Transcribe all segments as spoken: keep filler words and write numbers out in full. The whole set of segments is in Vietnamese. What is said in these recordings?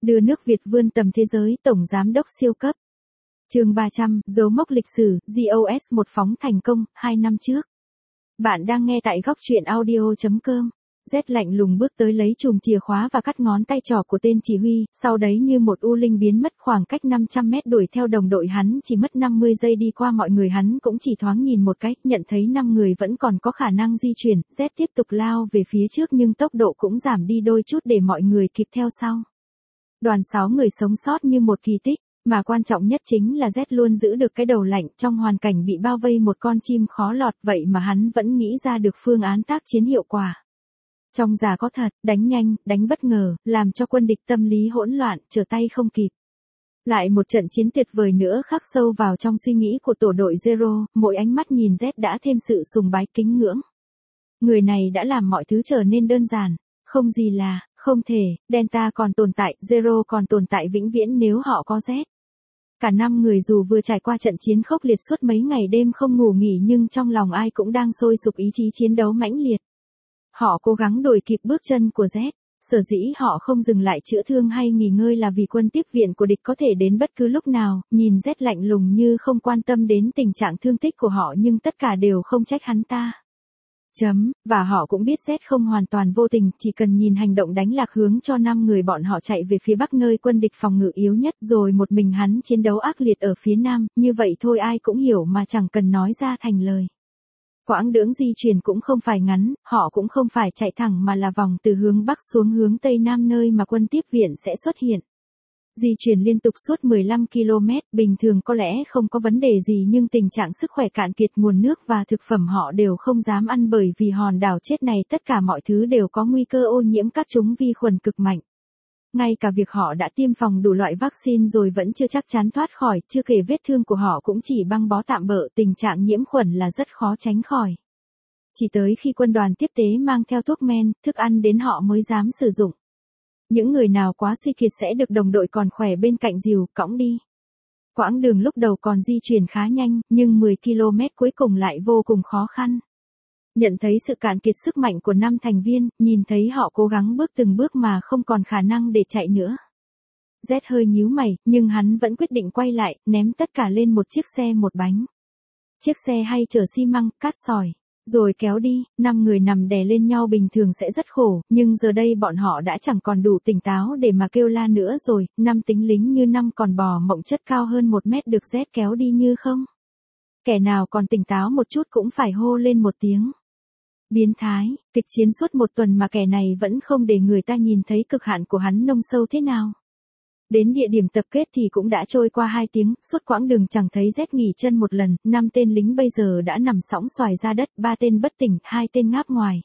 Đưa nước Việt vươn tầm thế giới, Tổng Giám đốc siêu cấp. Chương ba trăm, dấu mốc lịch sử, giê o ét một phóng thành công, hai năm trước. Bạn đang nghe tại góc truyện audio chấm com. Z lạnh lùng bước tới lấy chùm chìa khóa và cắt ngón tay trỏ của tên chỉ huy, sau đấy như một u linh biến mất khoảng cách năm trăm mét đuổi theo đồng đội hắn chỉ mất năm mươi giây đi qua mọi người hắn cũng chỉ thoáng nhìn một cái, nhận thấy năm người vẫn còn có khả năng di chuyển, Z tiếp tục lao về phía trước nhưng tốc độ cũng giảm đi đôi chút để mọi người kịp theo sau. Đoàn sáu người sống sót như một kỳ tích. Mà quan trọng nhất chính là Z luôn giữ được cái đầu lạnh trong hoàn cảnh bị bao vây một con chim khó lọt vậy mà hắn vẫn nghĩ ra được phương án tác chiến hiệu quả. Trong già có thật, đánh nhanh, đánh bất ngờ, làm cho quân địch tâm lý hỗn loạn, trở tay không kịp. Lại một trận chiến tuyệt vời nữa khắc sâu vào trong suy nghĩ của tổ đội Zero, mỗi ánh mắt nhìn Z đã thêm sự sùng bái kính ngưỡng. Người này đã làm mọi thứ trở nên đơn giản, không gì là, không thể, Delta còn tồn tại, Zero còn tồn tại vĩnh viễn nếu họ có Z. Cả năm người dù vừa trải qua trận chiến khốc liệt suốt mấy ngày đêm không ngủ nghỉ nhưng trong lòng ai cũng đang sôi sục ý chí chiến đấu mãnh liệt. Họ cố gắng đuổi kịp bước chân của Z, sở dĩ họ không dừng lại chữa thương hay nghỉ ngơi là vì quân tiếp viện của địch có thể đến bất cứ lúc nào, nhìn Z lạnh lùng như không quan tâm đến tình trạng thương tích của họ nhưng tất cả đều không trách hắn ta. Chấm, và họ cũng biết Z không hoàn toàn vô tình, chỉ cần nhìn hành động đánh lạc hướng cho năm người bọn họ chạy về phía bắc nơi quân địch phòng ngự yếu nhất rồi một mình hắn chiến đấu ác liệt ở phía nam, như vậy thôi ai cũng hiểu mà chẳng cần nói ra thành lời. Quãng đường di chuyển cũng không phải ngắn, họ cũng không phải chạy thẳng mà là vòng từ hướng bắc xuống hướng tây nam nơi mà quân tiếp viện sẽ xuất hiện. Di chuyển liên tục suốt mười lăm ki lô mét, bình thường có lẽ không có vấn đề gì nhưng tình trạng sức khỏe cạn kiệt nguồn nước và thực phẩm họ đều không dám ăn bởi vì hòn đảo chết này tất cả mọi thứ đều có nguy cơ ô nhiễm các chủng vi khuẩn cực mạnh. Ngay cả việc họ đã tiêm phòng đủ loại vaccine rồi vẫn chưa chắc chắn thoát khỏi, chưa kể vết thương của họ cũng chỉ băng bó tạm bợ, tình trạng nhiễm khuẩn là rất khó tránh khỏi. Chỉ tới khi quân đoàn tiếp tế mang theo thuốc men, thức ăn đến họ mới dám sử dụng. Những người nào quá suy kiệt sẽ được đồng đội còn khỏe bên cạnh dìu, cõng đi. Quãng đường lúc đầu còn di chuyển khá nhanh, nhưng mười ki lô mét cuối cùng lại vô cùng khó khăn. Nhận thấy sự cạn kiệt sức mạnh của năm thành viên, nhìn thấy họ cố gắng bước từng bước mà không còn khả năng để chạy nữa. Z hơi nhíu mày, nhưng hắn vẫn quyết định quay lại, ném tất cả lên một chiếc xe một bánh. Chiếc xe hay chở xi măng, cát sỏi. Rồi kéo đi, năm người nằm đè lên nhau bình thường sẽ rất khổ, nhưng giờ đây bọn họ đã chẳng còn đủ tỉnh táo để mà kêu la nữa rồi, năm tính lính như năm còn bò mộng chất cao hơn một mét được Z kéo đi như không. Kẻ nào còn tỉnh táo một chút cũng phải hô lên một tiếng. Biến thái, kịch chiến suốt một tuần mà kẻ này vẫn không để người ta nhìn thấy cực hạn của hắn nông sâu thế nào. Đến địa điểm tập kết thì cũng đã trôi qua hai tiếng, suốt quãng đường chẳng thấy Z nghỉ chân một lần, năm tên lính bây giờ đã nằm sõng xoài ra đất, ba tên bất tỉnh, hai tên ngáp ngoài.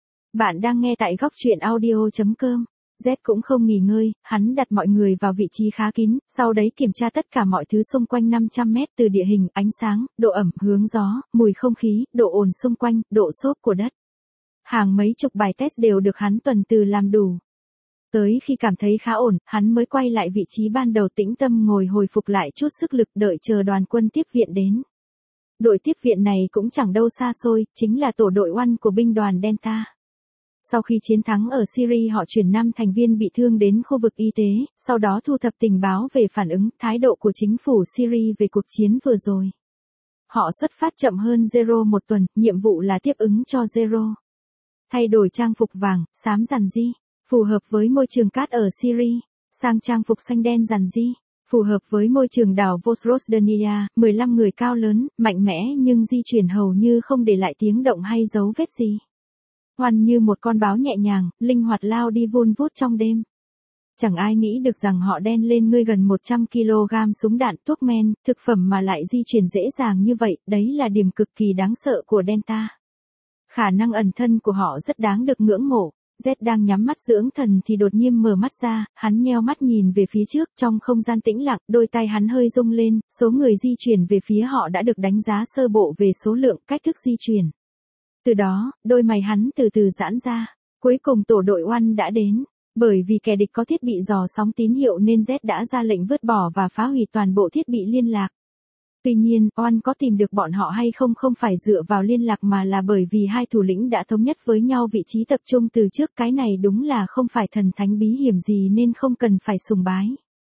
Bạn đang nghe tại góc truyện audio chấm com. Z cũng không nghỉ ngơi, hắn đặt mọi người vào vị trí khá kín, sau đấy kiểm tra tất cả mọi thứ xung quanh năm trăm mét từ địa hình, ánh sáng, độ ẩm, hướng gió, mùi không khí, độ ồn xung quanh, độ xốp của đất. Hàng mấy chục bài test đều được hắn tuần từ làm đủ. Tới khi cảm thấy khá ổn, hắn mới quay lại vị trí ban đầu tĩnh tâm ngồi hồi phục lại chút sức lực đợi chờ đoàn quân tiếp viện đến. Đội tiếp viện này cũng chẳng đâu xa xôi, chính là tổ đội One của binh đoàn Delta. Sau khi chiến thắng ở Syria họ chuyển năm thành viên bị thương đến khu vực y tế, sau đó thu thập tình báo về phản ứng, thái độ của chính phủ Syria về cuộc chiến vừa rồi. Họ xuất phát chậm hơn Zero một tuần, nhiệm vụ là tiếp ứng cho Zero. Thay đổi trang phục vàng, xám rằn ri. Phù hợp với môi trường cát ở Syria, sang trang phục xanh đen rằn ri, phù hợp với môi trường đảo Vosrosdenia, mười lăm người cao lớn, mạnh mẽ nhưng di chuyển hầu như không để lại tiếng động hay dấu vết gì. Hoàn như một con báo nhẹ nhàng, linh hoạt lao đi vun vút trong đêm. Chẳng ai nghĩ được rằng họ đen lên ngươi gần một trăm ki lô gam súng đạn, thuốc men, thực phẩm mà lại di chuyển dễ dàng như vậy, đấy là điểm cực kỳ đáng sợ của Delta. Khả năng ẩn thân của họ rất đáng được ngưỡng mộ. Z đang nhắm mắt dưỡng thần thì đột nhiên mở mắt ra, hắn nheo mắt nhìn về phía trước trong không gian tĩnh lặng, đôi tay hắn hơi rung lên, số người di chuyển về phía họ đã được đánh giá sơ bộ về số lượng, cách thức di chuyển. Từ đó, đôi mày hắn từ từ giãn ra, cuối cùng tổ đội One đã đến, bởi vì kẻ địch có thiết bị dò sóng tín hiệu nên Z đã ra lệnh vứt bỏ và phá hủy toàn bộ thiết bị liên lạc. Tuy nhiên, oan có tìm được bọn họ hay không không phải dựa vào liên lạc mà là bởi vì hai thủ lĩnh đã thống nhất với nhau vị trí tập trung từ trước, cái này đúng là không phải thần thánh bí hiểm gì nên không cần phải sùng bái.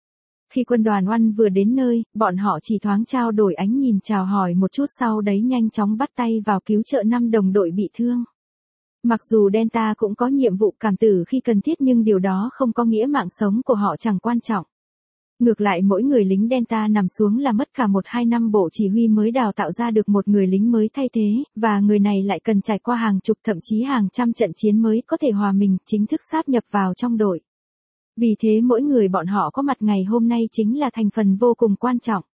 Khi quân đoàn oan vừa đến nơi, bọn họ chỉ thoáng trao đổi ánh nhìn chào hỏi một chút sau đấy nhanh chóng bắt tay vào cứu trợ năm đồng đội bị thương. Mặc dù Delta cũng có nhiệm vụ cảm tử khi cần thiết nhưng điều đó không có nghĩa mạng sống của họ chẳng quan trọng. Ngược lại mỗi người lính Delta nằm xuống là mất cả một hai năm bộ chỉ huy mới đào tạo ra được một người lính mới thay thế, và người này lại cần trải qua hàng chục thậm chí hàng trăm trận chiến mới có thể hòa mình, chính thức sáp nhập vào trong đội. Vì thế mỗi người bọn họ có mặt ngày hôm nay chính là thành phần vô cùng quan trọng.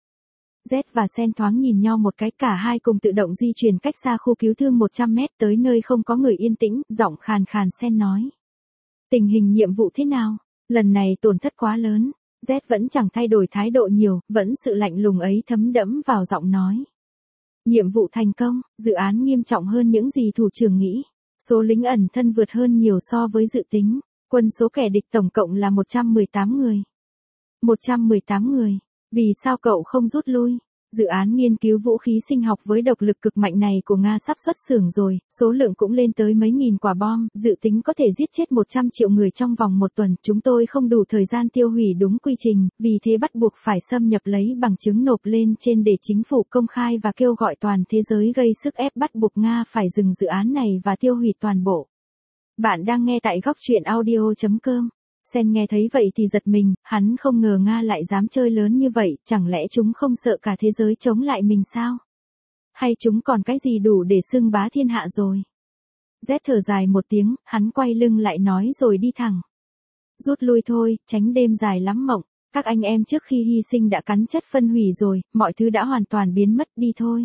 Z và Sen thoáng nhìn nhau một cái, cả hai cùng tự động di chuyển cách xa khu cứu thương một trăm mét tới nơi không có người yên tĩnh, giọng khàn khàn Sen nói. Tình hình nhiệm vụ thế nào? Lần này tổn thất quá lớn. Z vẫn chẳng thay đổi thái độ nhiều, vẫn sự lạnh lùng ấy thấm đẫm vào giọng nói. Nhiệm vụ thành công, dự án nghiêm trọng hơn những gì thủ trưởng nghĩ. Số lính ẩn thân vượt hơn nhiều so với dự tính. Quân số kẻ địch tổng cộng là một trăm mười tám người. một trăm mười tám người. Vì sao cậu không rút lui? Dự án nghiên cứu vũ khí sinh học với độc lực cực mạnh này của Nga sắp xuất xưởng rồi, số lượng cũng lên tới mấy nghìn quả bom, dự tính có thể giết chết một trăm triệu người trong vòng một tuần. Chúng tôi không đủ thời gian tiêu hủy đúng quy trình, vì thế bắt buộc phải xâm nhập lấy bằng chứng nộp lên trên để chính phủ công khai và kêu gọi toàn thế giới gây sức ép bắt buộc Nga phải dừng dự án này và tiêu hủy toàn bộ. Bạn đang nghe tại góc truyện audio chấm com. Sen nghe thấy vậy thì giật mình, hắn không ngờ Nga lại dám chơi lớn như vậy, chẳng lẽ chúng không sợ cả thế giới chống lại mình sao? Hay chúng còn cái gì đủ để xưng bá thiên hạ rồi? Z thở dài một tiếng, hắn quay lưng lại nói rồi đi thẳng. Rút lui thôi, tránh đêm dài lắm mộng, các anh em trước khi hy sinh đã cắn chất phân hủy rồi, mọi thứ đã hoàn toàn biến mất, đi thôi.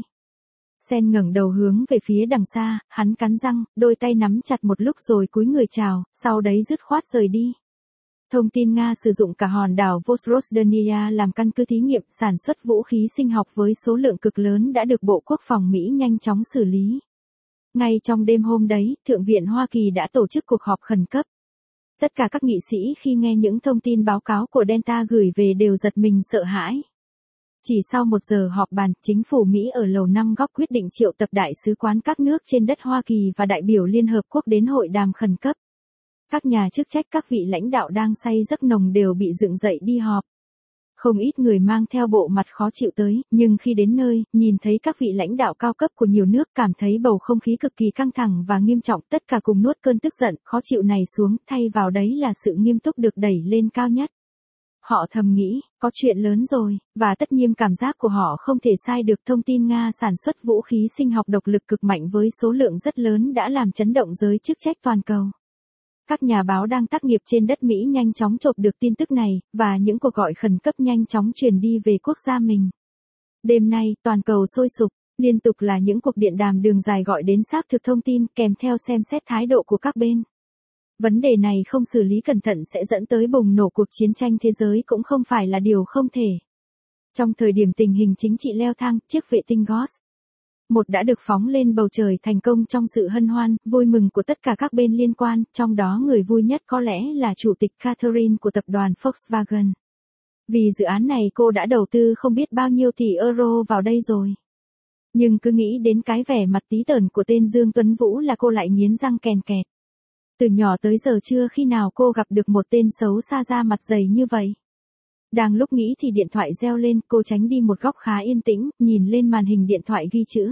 Sen ngẩng đầu hướng về phía đằng xa, hắn cắn răng, đôi tay nắm chặt một lúc rồi cúi người chào, sau đấy dứt khoát rời đi. Thông tin Nga sử dụng cả hòn đảo Vozrozhdenia làm căn cứ thí nghiệm sản xuất vũ khí sinh học với số lượng cực lớn đã được Bộ Quốc phòng Mỹ nhanh chóng xử lý. Ngay trong đêm hôm đấy, Thượng viện Hoa Kỳ đã tổ chức cuộc họp khẩn cấp. Tất cả các nghị sĩ khi nghe những thông tin báo cáo của Delta gửi về đều giật mình sợ hãi. Chỉ sau một giờ họp bàn, chính phủ Mỹ ở Lầu Năm Góc quyết định triệu tập đại sứ quán các nước trên đất Hoa Kỳ và đại biểu Liên Hợp Quốc đến hội đàm khẩn cấp. Các nhà chức trách các vị lãnh đạo đang say giấc nồng đều bị dựng dậy đi họp. Không ít người mang theo bộ mặt khó chịu tới, nhưng khi đến nơi, nhìn thấy các vị lãnh đạo cao cấp của nhiều nước cảm thấy bầu không khí cực kỳ căng thẳng và nghiêm trọng, tất cả cùng nuốt cơn tức giận, khó chịu này xuống, thay vào đấy là sự nghiêm túc được đẩy lên cao nhất. Họ thầm nghĩ, có chuyện lớn rồi, và tất nhiên cảm giác của họ không thể sai được. Thông tin Nga sản xuất vũ khí sinh học độc lực cực mạnh với số lượng rất lớn đã làm chấn động giới chức trách toàn cầu. Các nhà báo đang tác nghiệp trên đất Mỹ nhanh chóng chộp được tin tức này, và những cuộc gọi khẩn cấp nhanh chóng truyền đi về quốc gia mình. Đêm nay, toàn cầu sôi sục, liên tục là những cuộc điện đàm đường dài gọi đến xác thực thông tin kèm theo xem xét thái độ của các bên. Vấn đề này không xử lý cẩn thận sẽ dẫn tới bùng nổ cuộc chiến tranh thế giới cũng không phải là điều không thể. Trong thời điểm tình hình chính trị leo thang, chiếc vệ tinh Ghost một đã được phóng lên bầu trời thành công trong sự hân hoan, vui mừng của tất cả các bên liên quan, trong đó người vui nhất có lẽ là Chủ tịch Catherine của tập đoàn Volkswagen. Vì dự án này cô đã đầu tư không biết bao nhiêu tỷ euro vào đây rồi. Nhưng cứ nghĩ đến cái vẻ mặt tí tởn của tên Dương Tuấn Vũ là cô lại nghiến răng kèn kẹt. Từ nhỏ tới giờ chưa khi nào cô gặp được một tên xấu xa da mặt dày như vậy. Đang lúc nghĩ thì điện thoại reo lên, cô tránh đi một góc khá yên tĩnh, nhìn lên màn hình điện thoại ghi chữ.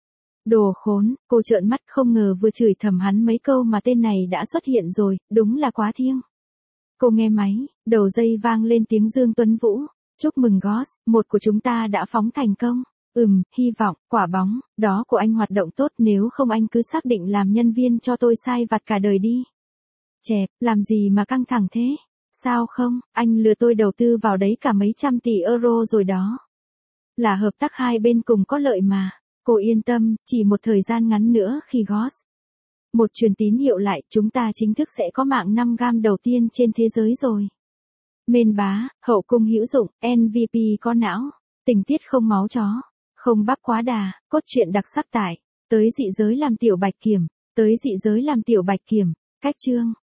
Đồ khốn, cô trợn mắt không ngờ vừa chửi thầm hắn mấy câu mà tên này đã xuất hiện rồi, đúng là quá thiêng. Cô nghe máy, đầu dây vang lên tiếng Dương Tuấn Vũ. Chúc mừng Ghost, một của chúng ta đã phóng thành công. Ừm, hy vọng, quả bóng, đó của anh hoạt động tốt, nếu không anh cứ xác định làm nhân viên cho tôi sai vặt cả đời đi. Chẹp, làm gì mà căng thẳng thế? Sao không, anh lừa tôi đầu tư vào đấy cả mấy trăm tỷ euro rồi đó. Là hợp tác hai bên cùng có lợi mà. Cô yên tâm, chỉ một thời gian ngắn nữa khi Ghost một truyền tín hiệu lại, chúng ta chính thức sẽ có mạng năm gam đầu tiên trên thế giới rồi. Mên bá, hậu cung hữu dụng, em vê pê có não, tình tiết không máu chó, không bắp quá đà, cốt truyện đặc sắc tại, tới dị giới làm tiểu bạch kiểm, tới dị giới làm tiểu bạch kiểm, cách chương.